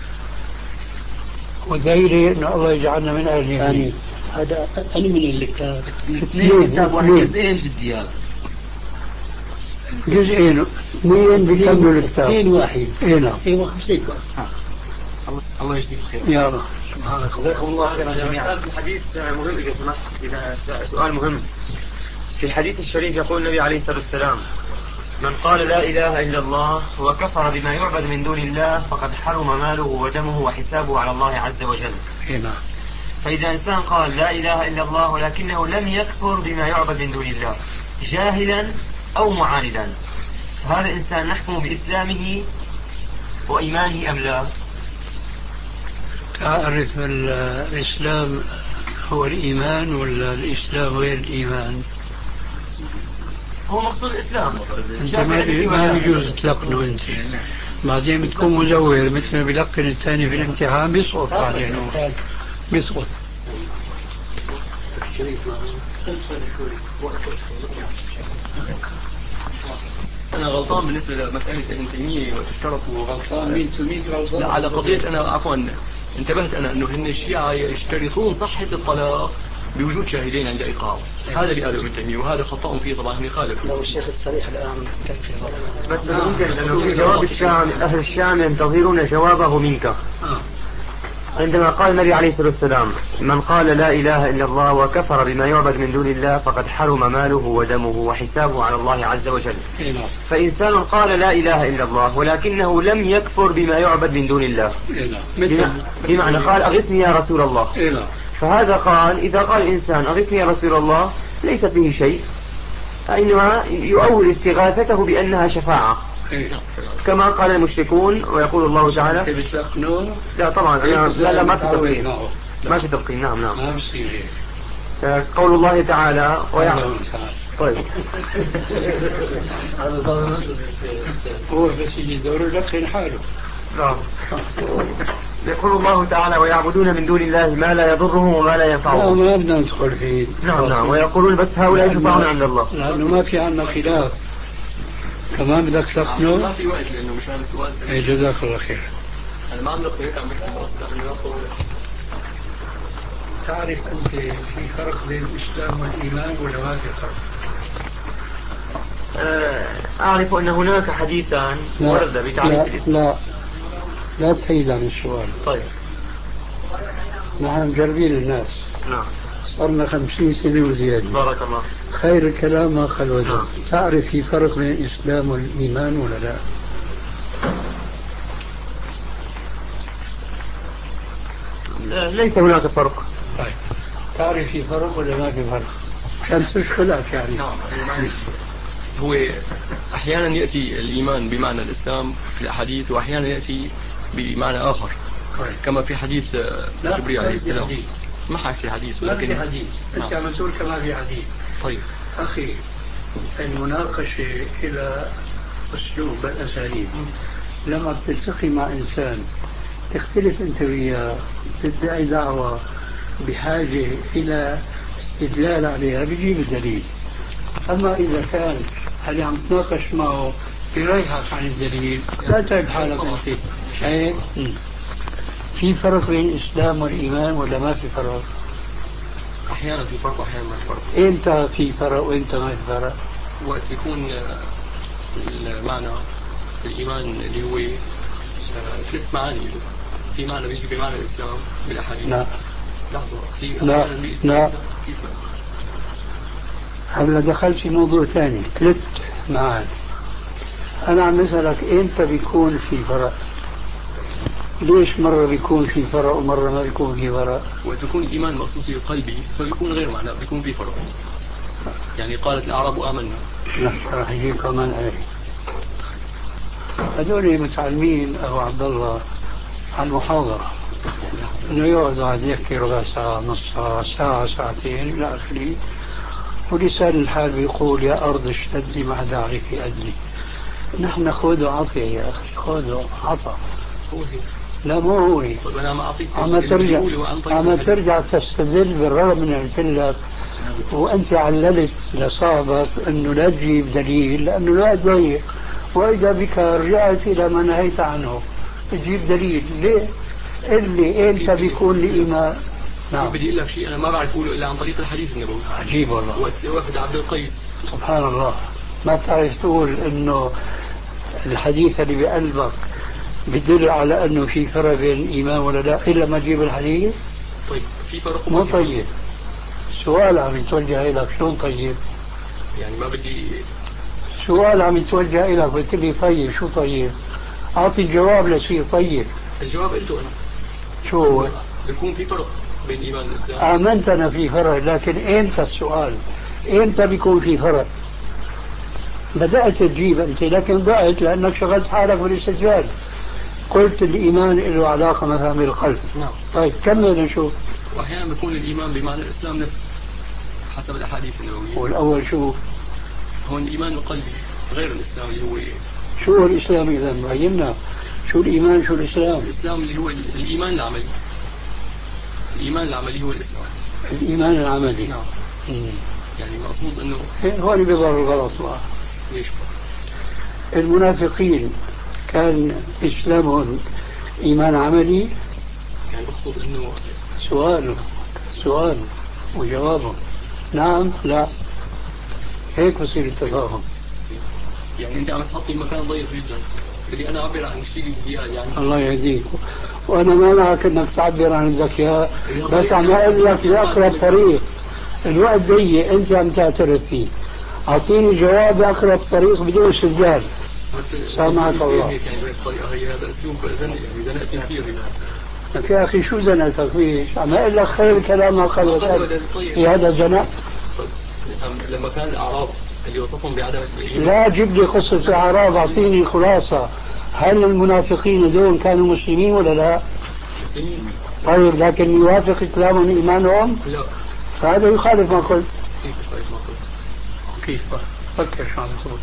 ودايري ان الله يجعلنا من اهل اليمين. هذا انا من الكتاب اثنين كتاب واحد جزئين جديات جزئين اثنين بيكملوا الكتاب. اثنين واحد. اي نعم. ايوه هيك. الله يجزيك خير. يا رب. سبحانك اللهم خيرا جميعا. الحديث مهم اذا سمحت اذا سؤال مهم. في الحديث الشريف يقول النبي عليه الصلاة والسلام من قال لا إله إلا الله وكفر بما يعبد من دون الله فقد حرم ماله ودمه وحسابه على الله عز وجل. هنا. فإذا إنسان قال لا إله إلا الله ولكنه لم يكفر بما يعبد من دون الله جاهلا أو معاندا فهذا الإنسان نحكم بإسلامه وإيمانه أم لا؟ تعرف الإسلام هو الإيمان ولا الإسلام غير الإيمان؟ هو مقصود الإسلام. انت ما بيجوز تلقنه انت بعدين بتكون مزور مثل ما بيلقن الثاني في الامتحان بيسقط بعدين بيسقط. أنا غلطان بالنسبة لمسألة ابن تيمية والشرط وغلطان. مين مين غلطان؟ على قضية أنا عفوا انتبهت أنا أنه هن الشيعة يشترطون صحة الطلاق بوجود شاهدين عند إيقاع. هذا اللي قاله ابن تيمية وهذا خطأ فيه طبعا هم يخالف. لو الشيخ الصريح الآن بس ممكن لأنه في جواب الشام أهل الشام ينتظرون جوابه منك. عندما قال النبي عليه الصلاة والسلام من قال لا إله إلا الله وكفر بما يعبد من دون الله فقد حرم ماله ودمه وحسابه على الله عز وجل. فإنسان قال لا إله إلا الله ولكنه لم يكفر بما يعبد من دون الله بمعنى قال أغثني يا رسول الله. فهذا قال إذا قال الإنسان أغثني يا رسول الله ليس فيه شيء إنما يؤول استغاثته بأنها شفاعة كما قال المشركون. ويقول الله تعالى لا طبعا لا لا ما في تلقين ما في تلقين. نعم نعم قول الله تعالى ويعلم. طيب هو بس يدور لك حاله. نعم يقول الله تعالى ويعبدون من دون الله ما لا يضرهم وما لا ينفعهم. لا ما بدنا ندخل فيه. نعم نعم ويقولون بس هؤلاء شفعون عند الله لأنه ما في عنا خلاف. كمان بدك تقنعه. ما في وقت لأنه مش عن السؤال. اي جزاك الله خير. أنا ما عم نقطع هيك عم بحكي. تعرف أنت في فرق بين الإسلام والإيمان ولا ما في فرق؟ أعرف أن هناك حديثا ورد بتعريف الإسلام. لا لا تحيد عن السؤال. طيب نحن مجربين الناس. نعم صرنا خمسين سنة وزيادة. بارك الله. خير الكلام ما خل وجه. نعم. تعرف في فرق بين الإسلام والإيمان ولا لا؟ ليس هناك فرق. طيب تعرف في فرق ولا ما في فرق؟ عشان تشغلك يعني. نعم هو أحيانا يأتي الإيمان بمعنى الإسلام في الأحاديث وأحيانا يأتي بمعنى آخر. كما في حديث جبريل عليه السلام. ما حكي حديث ولكن ولكن في حديث أنت عم تقول كما في حديث. طيب أخي المناقشة إلى أسلوب الأساليب. لما بتلتقي مع إنسان تختلف أنت وياه تدعي دعوة بحاجة إلى استدلال عليها بيجيب الدليل. أما إذا كان اللي عم تناقش معه بيريحك عن الدليل لا تعب حالك أنت. شايف؟ في فرق بين الإسلام والإيمان ولا ما في فرق؟ أحيانا في فرق وأحيانا ما في فرق. إمتى في فرق وإمتى ما في فرق؟ وقت يكون المعنى الإيمان اللي هو ثلاث معاني، في معنى بيجي بمعنى الإسلام بالأحاديث. لا لحظة في لا لا هلا دخلت في موضوع ثاني. ثلاث معاني. أنا عم بسألك إمتى بيكون في فرق؟ ليش مرة بيكون في فرق ومرة ما بيكون في فرق؟ وقت يكون الإيمان مخصوص قلبي فبيكون غير معنى، بيكون في فرق. يعني قالت الأعراب آمنا. لا راح يجيب كمان آية. هذول متعلمين أبو عبد الله على المحاضرة إنه يقعد قاعد يحكي ربع ساعة نص ساعة ساعة ساعتين إلى آخره، ولسان الحال بيقول يا أرض اشتدي مع دعرك أدلي. نحن خذ وعطي يا أخي، خذ وعطى. لا مو هو. عم ترجع عم ترجع تستدل بالرغم من قلت لك وأنت عللت لصاحبك إنه لا تجيب دليل لأنه لا ضيق، وإذا بك رجعت إلى ما نهيت عنه تجيب دليل. ليه؟ اللي أنت بيكون الإيمان. نعم. بدي أقول لك شيء أنا ما بعرف أقوله إلا عن طريق الحديث النبوي. عجيب والله. وفد عبد القيس. سبحان الله. ما تعرف تقول إنه الحديث اللي بقلبك بدل على أنه في فرق بين الإيمان ولا لا إلا ما تجيب الحديث. طيب في فرق. مو طيب. سؤال عم يتوجه لك شلون طيب؟ يعني ما بدي. سؤال عم يتوجه لك قلت لي طيب شو طيب؟ أعطي الجواب لشيء طيب. الجواب قلته أنا. شو هو؟ بيكون في فرق بين الإيمان والإسلام. آمنت أنا في فرق، لكن إمتى السؤال؟ إمتى بيكون في فرق؟ بدأت تجيب أنت لكن ضعت لأنك شغلت حالك بالاستدلال. قلت الإيمان له علاقة مثلا بالقلب. نعم. طيب كمل نشوف. وأحيانا بيكون الإيمان بمعنى الإسلام نفسه حسب الأحاديث النبوية. والأول شو؟ هون الإيمان القلبي غير الإسلام اللي هو إيه؟ شو هو الإسلام إذا بينا؟ شو الإيمان شو الإسلام؟ الإسلام اللي هو الإيمان العملي. الإيمان العملي هو الإسلام. الإيمان العملي. نعم. مم. يعني مقصود إنه هون بيظهر الغلط بقى. ليش بقى؟ المنافقين كان إسلامهم إيمان عملي. يعني بقصد إنه سؤال سؤال وجوابه نعم لا هيك بصير التفاهم. يعني أنت عم تحطي مكان ضيق جدا. بدي أنا أعبر عن الشيء الزيادة يعني. الله يهديك. وأنا ما معك إنك تعبر عن الذكاء بس عم أقول لك بأقرب طريق. الوقت ضيق أنت عم تعترف فيه. أعطيني جواب بأقرب طريق بدون استدلال. سامعك الله. هذا أسلوب زنق يعني زنقت كثير. يا أخي شو زنقتك فيه؟ عم أقول لك خير الكلام ما قال في هذا زنق. لما كان الأعراب اللي وصفهم بعدم الإيمان. لا جيب لي قصة الأعراب أعطيني خلاصة. هل المنافقين دول كانوا مسلمين ولا لا؟ طيب لكن يوافق كلامهم إيمانهم؟ لا. فهذا يخالف ما قلت. كيف يخالف ما قلت؟ كيف فكر شو عم تقول.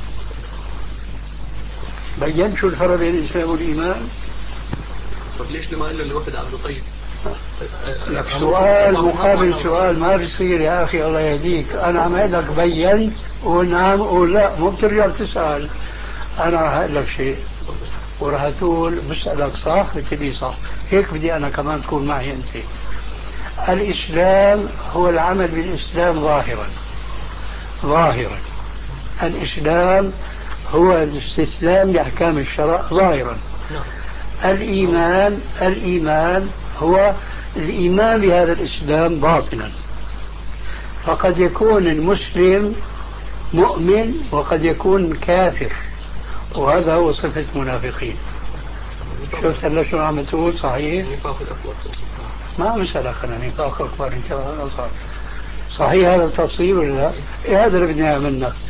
بيّن شو الفرق بين الإسلام والإيمان؟ طب ليش لما قال له الوفد عبد القيس؟ لك سؤال مقابل سؤال ما بيصير يا أخي الله يهديك. أنا عم أقول لك بيّن ونعم ولا مو بترجع تسأل. أنا راح أقول لك شيء وراح تقول بسألك صح بتقولي صح. هيك بدي أنا كمان تكون معي أنت. الإسلام هو العمل بالإسلام ظاهرا ظاهرا. الإسلام هو الاستسلام لأحكام الشرع ظاهرا. الإيمان الإيمان هو الإيمان بهذا الإسلام باطنا. فقد يكون المسلم مؤمن وقد يكون كافر وهذا هو صفة المنافقين. شفت هلا شو عم تقول صحيح؟ ما مسألة خلنا نفاق أكبر إن شاء الله أصغر. صحيح هذا التفصيل ولا لا؟ إيه هذا اللي بدنا منك.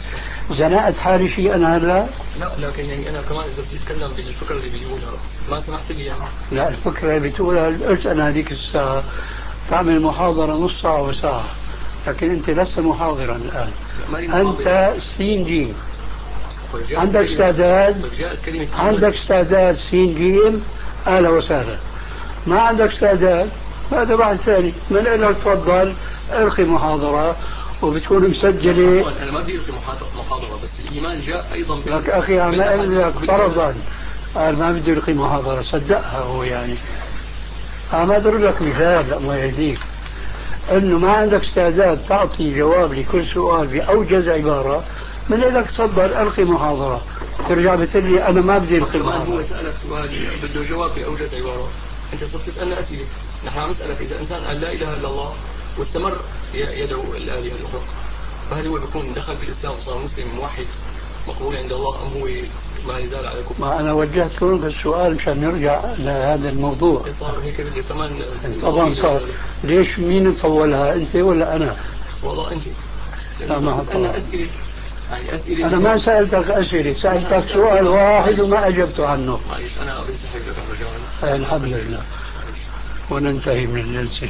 زنقت حالي شيء أنا هلا؟ لا لكن يعني انا كمان اذا بدي اتكلم بالفكره اللي بيقولها ما سمحت لي يعني. لا الفكرة اللي بتقولها قلت أنا هذيك الساعة تعمل محاضرة نص ساعة وساعة، لكن أنت لست محاضرا الآن، أنت سين جيم. عندك استعداد، عندك استعداد سين جيم، أهلا وسهلا. ما عندك استعداد هذا واحد ثاني، من لك تفضل القي محاضرة وبتكون مسجلة. انا ما بدي القي محاضرة بس الايمان جاء ايضا لك اخي انا اقول لك فرضا قال ما بدي القي محاضرة صدقها هو يعني. انا اضرب لك مثال الله يهديك، انه ما عندك استعداد تعطي جواب لكل سؤال باوجز عبارة، من لك تفضل القي محاضرة، ترجع بتقول لي انا ما بدي القي محاضرة. هو سألك سؤال بده جواب باوجز عبارة، انت صرت تسألنا اسئلة، نحن عم نسألك اذا انسان قال لا اله الا الله واستمر يدعو الالهة الاخرى، فهل هو بيكون دخل بالاسلام وصار مسلم موحد مقبول عند الله ام هو ما يزال على كفر؟ ما انا وجهت لهم السؤال مشان نرجع لهذا الموضوع. صار هيك بدي كمان طبعا صار. ليش مين طولها انت ولا انا؟ والله انت. لا ما انا اسئله يعني اسئله انا ما سالتك اسئله، سالتك سؤال واحد وما اجبت عنه. معلش انا بنسحب لك الرجال. الحمد لله. وننتهي من الجلسه.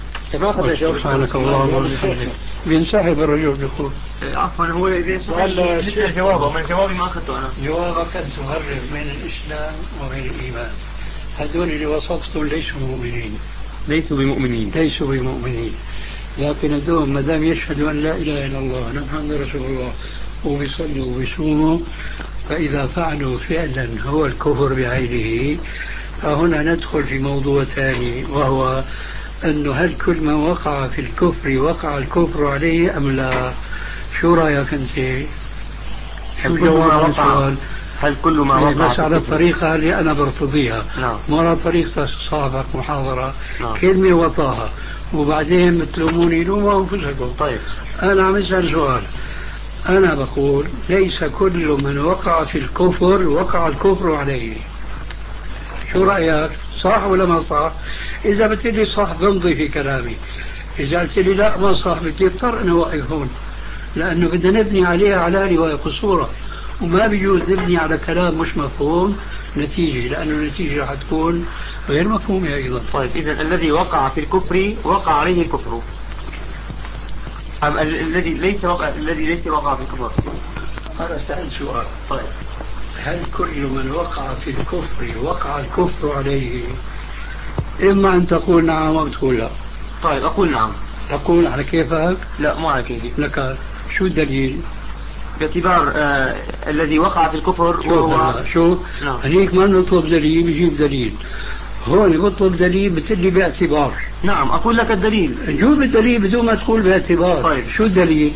سبحانك اللهم وبحمدك. بينسحب الرجل بيقول عفوا هو اذا سؤال جوابه من جوابي ما اخذته انا. جوابك ان تفرق بين الاسلام وبين الايمان. هذول اللي وصفتهم ليسوا مؤمنين. ليسوا بمؤمنين. ليسوا بمؤمنين. لكن هذول ما دام يشهدوا ان لا اله الا الله محمد رسول الله وبيصلوا وبيصوموا، فاذا فعلوا فعلا هو الكفر بعينه، فهنا ندخل في موضوع ثاني، وهو أنه هل كل من وقع في الكفر وقع الكفر عليه أم لا؟ شو رأيك أنت؟ شو جواب السؤال؟ هل كل ما وقع بس على الطريقة اللي أنا برتضيها، نعم. مو على طريقة صاحبك محاضرة، نعم. كلمة وطاها وبعدين بتلوموني لوموا أنفسكم. طيب أنا عم أسأل سؤال، أنا بقول ليس كل من وقع في الكفر وقع الكفر عليه. شو رأيك؟ صح ولا ما صح؟ إذا بتقولي صح بمضي في كلامي، إذا قلت لي لا ما صح بدي اضطر أن أوقف هون، لأنه بدنا نبني عليها على رواية قصورة، وما بيجوز نبني على كلام مش مفهوم نتيجة، لأنه النتيجة رح تكون غير مفهومة أيضا. طيب إذا الذي وقع في الكفر وقع عليه الكفر، أم الذي ليس وقع الذي ليس وقع في الكفر؟ هذا سأل سؤال. طيب هل كل من وقع في الكفر وقع الكفر عليه؟ إما أن تقول نعم أو تقول لا. طيب أقول نعم. تقول على كيفك؟ لا مو على كيفي. لك شو الدليل؟ باعتبار آه الذي وقع في الكفر وهو شو؟ نعم. هنيك ما نطلب دليل بجيب دليل، هون بطلب دليل بتقلي باعتبار. نعم أقول لك الدليل. جوب الدليل بدون ما تقول باعتبار. طيب شو الدليل؟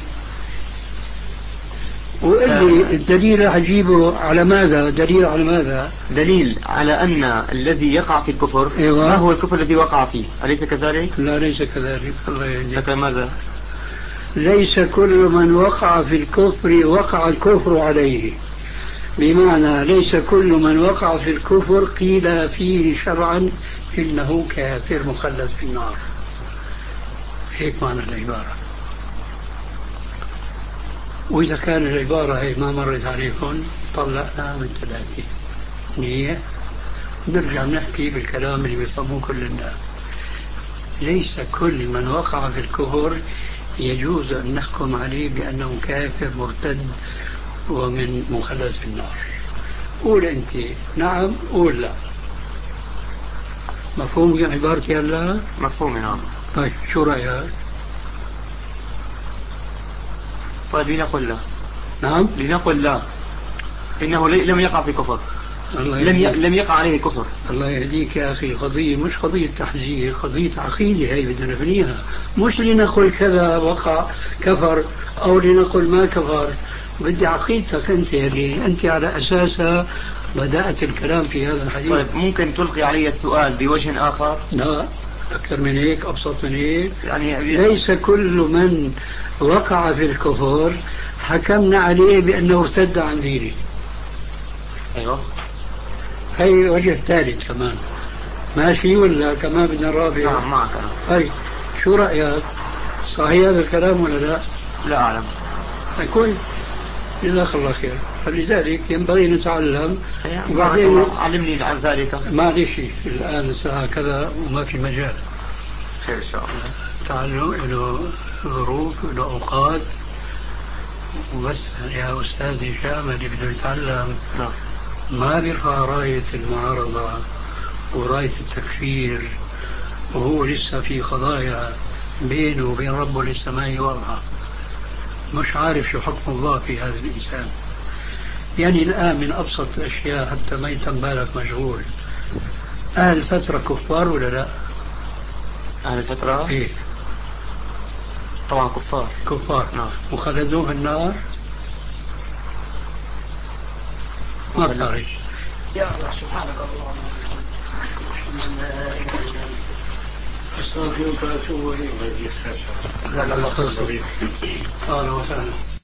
وقل لي الدليل أجيبه على ماذا؟ دليل على ماذا؟ دليل على أن الذي يقع في الكفر إيوه. ما هو الكفر الذي وقع فيه، أليس كذلك؟ لا ليس كذلك. الله يهديك. ماذا؟ ليس كل من وقع في الكفر وقع الكفر عليه، بمعنى ليس كل من وقع في الكفر قيل فيه شرعا إنه كافر مخلد في النار، هيك معنى العبارة. وإذا كان العبارة هي ما مرت عليكم طلعنا من ثلاثة نية، نرجع نحكي بالكلام اللي بيصموه كل الناس. ليس كل من وقع في الكفر يجوز أن نحكم عليه بأنه كافر مرتد ومن مخلد في النار. قول أنت نعم قول لا. مفهوم عبارتي هلا؟ مفهوم نعم. طيب شو رأيك؟ طيب لنقل لا. نعم لنقل لا، إنه لم يقع في كفر، لم ي... لم يقع عليه كفر. الله يهديك يا أخي، قضية مش قضية تحذير، قضية عقيدة هي بدنا نبنيها، مش لنقل كذا وقع كفر أو لنقل ما كفر. بدي عقيدتك أنت اللي أنت على أساسها بدأت الكلام في هذا الحديث. طيب ممكن تلقي علي السؤال بوجه آخر؟ لا أكثر من هيك، أبسط من هيك. يعني ليس كل من وقع في الكفر حكمنا عليه بأنه ارتد عن دينه. أيوه هي وجه ثالث كمان ماشي ولا كمان بدنا نرافع؟ نعم معك. هاي شو رأيك؟ صحيح هذا الكلام ولا لا؟ لا أعلم. كويس. جزاك الله خير. فلذلك ينبغي نتعلم. وبعدين علمني عن ذلك. معلش الآن الساعة كذا وما في مجال. خير إن شاء الله. تعلم له ظروف له أوقات. وبس يا أستاذي شامل بده يتعلم ما بيرفع راية المعارضة وراية التكفير وهو لسه في قضايا بينه وبين ربه لسه ما هي واضحة، مش عارف شو حكم الله في هذا الإنسان. يعني الآن من أبسط الأشياء حتى ما يتم بالك مشغول، أهل الفترة كفار ولا لا؟ أهل الفترة؟ إيه طبعا كفار. كفار. نعم. وخلدوه في النار ما تعرف. يا الله سبحانك اللهم استغفرك واتوب اليك. الله.